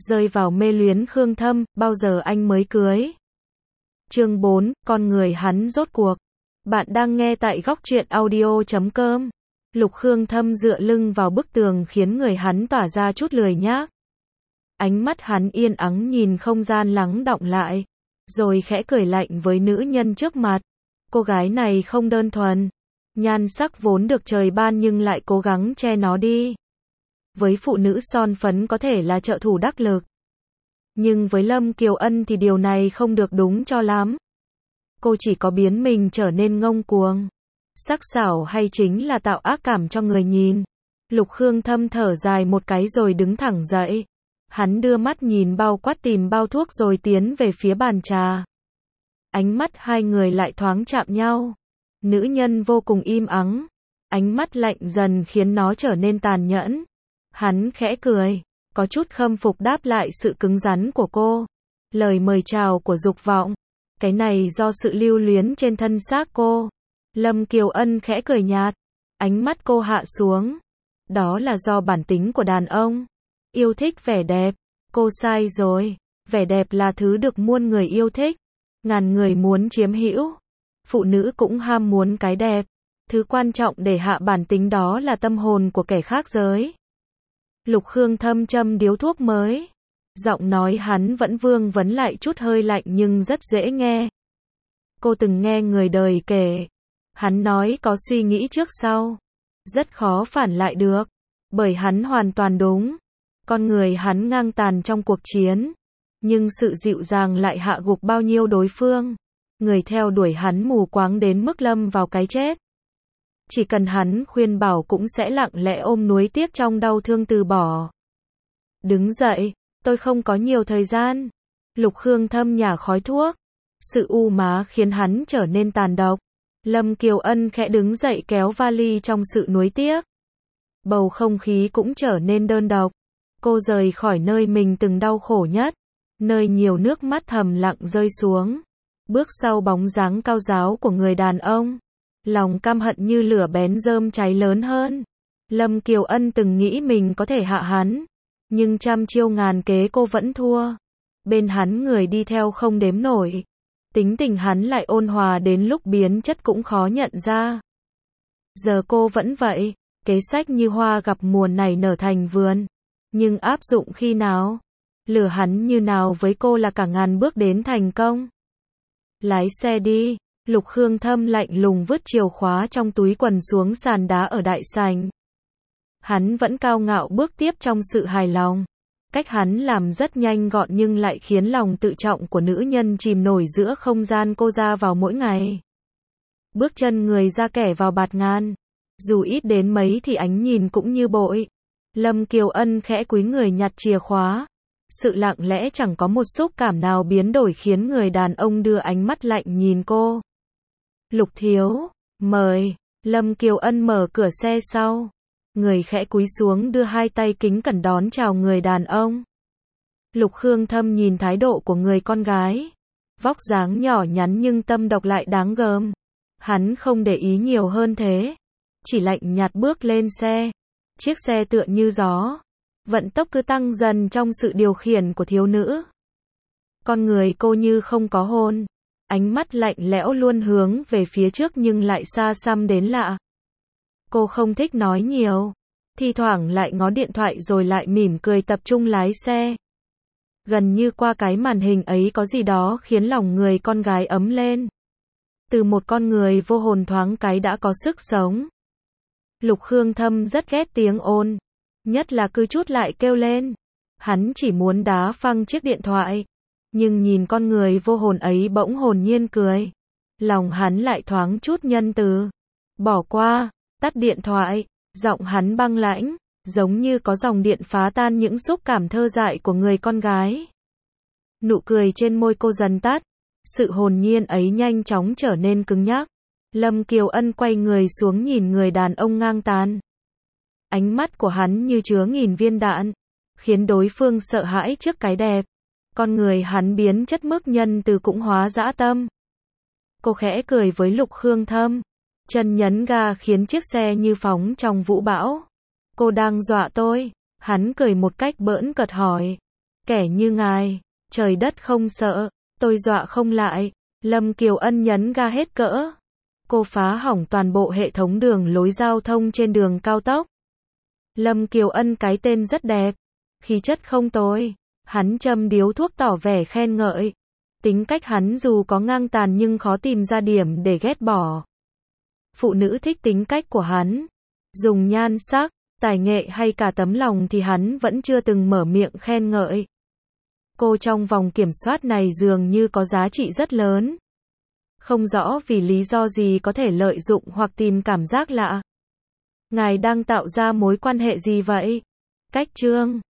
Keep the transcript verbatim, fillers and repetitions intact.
rơi vào mê luyến Khương Thâm, bao giờ anh mới cưới? Chương bốn, con người hắn rốt cuộc. Bạn đang nghe tại góc truyện audio chấm com. Lục Khương Thâm dựa lưng vào bức tường khiến người hắn tỏa ra chút lười nhác. Ánh mắt hắn yên ắng nhìn không gian lắng đọng lại, rồi khẽ cười lạnh với nữ nhân trước mặt. Cô gái này không đơn thuần, nhan sắc vốn được trời ban nhưng lại cố gắng che nó đi. Với phụ nữ son phấn có thể là trợ thủ đắc lực, nhưng với Lâm Kiều Ân thì điều này không được đúng cho lắm. Cô chỉ có biến mình trở nên ngông cuồng, sắc sảo hay chính là tạo ác cảm cho người nhìn. Lục Khương Thâm thở dài một cái rồi đứng thẳng dậy. Hắn đưa mắt nhìn bao quát tìm bao thuốc rồi tiến về phía bàn trà. Ánh mắt hai người lại thoáng chạm nhau. Nữ nhân vô cùng im ắng. Ánh mắt lạnh dần khiến nó trở nên tàn nhẫn. Hắn khẽ cười, có chút khâm phục đáp lại sự cứng rắn của cô. Lời mời chào của dục vọng. Cái này do sự lưu luyến trên thân xác cô. Lâm Kiều Ân khẽ cười nhạt. Ánh mắt cô hạ xuống. Đó là do bản tính của đàn ông. Yêu thích vẻ đẹp. Cô sai rồi. Vẻ đẹp là thứ được muôn người yêu thích. Ngàn người muốn chiếm hữu. Phụ nữ cũng ham muốn cái đẹp. Thứ quan trọng để hạ bản tính đó là tâm hồn của kẻ khác giới. Lục Khương Thâm châm điếu thuốc mới. Giọng nói hắn vẫn vương vấn lại chút hơi lạnh nhưng rất dễ nghe. Cô từng nghe người đời kể. Hắn nói có suy nghĩ trước sau. Rất khó phản lại được. Bởi hắn hoàn toàn đúng. Con người hắn ngang tàn trong cuộc chiến. Nhưng sự dịu dàng lại hạ gục bao nhiêu đối phương. Người theo đuổi hắn mù quáng đến mức lâm vào cái chết. Chỉ cần hắn khuyên bảo cũng sẽ lặng lẽ ôm nuối tiếc trong đau thương từ bỏ. Đứng dậy, tôi không có nhiều thời gian. Lục Khương Thâm nhả khói thuốc. Sự u má khiến hắn trở nên tàn độc. Lâm Kiều Ân khẽ đứng dậy kéo vali trong sự nuối tiếc. Bầu không khí cũng trở nên đơn độc. Cô rời khỏi nơi mình từng đau khổ nhất. Nơi nhiều nước mắt thầm lặng rơi xuống. Bước sau bóng dáng cao ráo của người đàn ông. Lòng căm hận như lửa bén rơm cháy lớn hơn. Lâm Kiều Ân từng nghĩ mình có thể hạ hắn. Nhưng trăm chiêu ngàn kế cô vẫn thua. Bên hắn người đi theo không đếm nổi. Tính tình hắn lại ôn hòa đến lúc biến chất cũng khó nhận ra. Giờ cô vẫn vậy. Kế sách như hoa gặp mùa này nở thành vườn. Nhưng áp dụng khi nào? Lừa hắn như nào với cô là cả ngàn bước đến thành công. Lái xe đi. Lục Khương Thâm lạnh lùng vứt chìa khóa trong túi quần xuống sàn đá ở đại sảnh. Hắn vẫn cao ngạo bước tiếp trong sự hài lòng. Cách hắn làm rất nhanh gọn nhưng lại khiến lòng tự trọng của nữ nhân chìm nổi giữa không gian cô ra vào mỗi ngày. Bước chân người ra kẻ vào bạt ngàn. Dù ít đến mấy thì ánh nhìn cũng như bội. Lâm Kiều Ân khẽ cúi người nhặt chìa khóa. Sự lặng lẽ chẳng có một xúc cảm nào biến đổi khiến người đàn ông đưa ánh mắt lạnh nhìn cô. Lục thiếu, mời. Lâm Kiều Ân mở cửa xe sau. Người khẽ cúi xuống đưa hai tay kính cẩn đón chào người đàn ông. Lục Khương Thâm nhìn thái độ của người con gái. Vóc dáng nhỏ nhắn nhưng tâm độc lại đáng gờm. Hắn không để ý nhiều hơn thế. Chỉ lạnh nhạt bước lên xe. Chiếc xe tựa như gió. Vận tốc cứ tăng dần trong sự điều khiển của thiếu nữ. Con người cô như không có hồn. Ánh mắt lạnh lẽo luôn hướng về phía trước nhưng lại xa xăm đến lạ. Cô không thích nói nhiều. Thi thoảng lại ngó điện thoại rồi lại mỉm cười tập trung lái xe. Gần như qua cái màn hình ấy có gì đó khiến lòng người con gái ấm lên. Từ một con người vô hồn thoáng cái đã có sức sống. Lục Khương Thâm rất ghét tiếng ồn. Nhất là cứ chút lại kêu lên. Hắn chỉ muốn đá phăng chiếc điện thoại. Nhưng nhìn con người vô hồn ấy bỗng hồn nhiên cười. Lòng hắn lại thoáng chút nhân từ. Bỏ qua, tắt điện thoại. Giọng hắn băng lãnh, giống như có dòng điện phá tan những xúc cảm thơ dại của người con gái. Nụ cười trên môi cô dần tắt. Sự hồn nhiên ấy nhanh chóng trở nên cứng nhắc. Lâm Kiều Ân quay người xuống nhìn người đàn ông ngang tàn. Ánh mắt của hắn như chứa nghìn viên đạn, khiến đối phương sợ hãi trước cái đẹp. Con người hắn biến chất mức nhân từ cũng hóa dã tâm. Cô khẽ cười với Lục Khương Thâm. Chân nhấn ga khiến chiếc xe như phóng trong vũ bão. Cô đang dọa tôi. Hắn cười một cách bỡn cợt hỏi. Kẻ như ngài, trời đất không sợ, tôi dọa không lại. Lâm Kiều Ân nhấn ga hết cỡ. Cô phá hỏng toàn bộ hệ thống đường lối giao thông trên đường cao tốc. Lâm Kiều Ân cái tên rất đẹp, khí chất không tồi. Hắn châm điếu thuốc tỏ vẻ khen ngợi. Tính cách hắn dù có ngang tàn nhưng khó tìm ra điểm để ghét bỏ. Phụ nữ thích tính cách của hắn. Dùng nhan sắc, tài nghệ hay cả tấm lòng thì hắn vẫn chưa từng mở miệng khen ngợi. Cô trong vòng kiểm soát này dường như có giá trị rất lớn. Không rõ vì lý do gì có thể lợi dụng hoặc tìm cảm giác lạ. Ngài đang tạo ra mối quan hệ gì vậy? Cách chương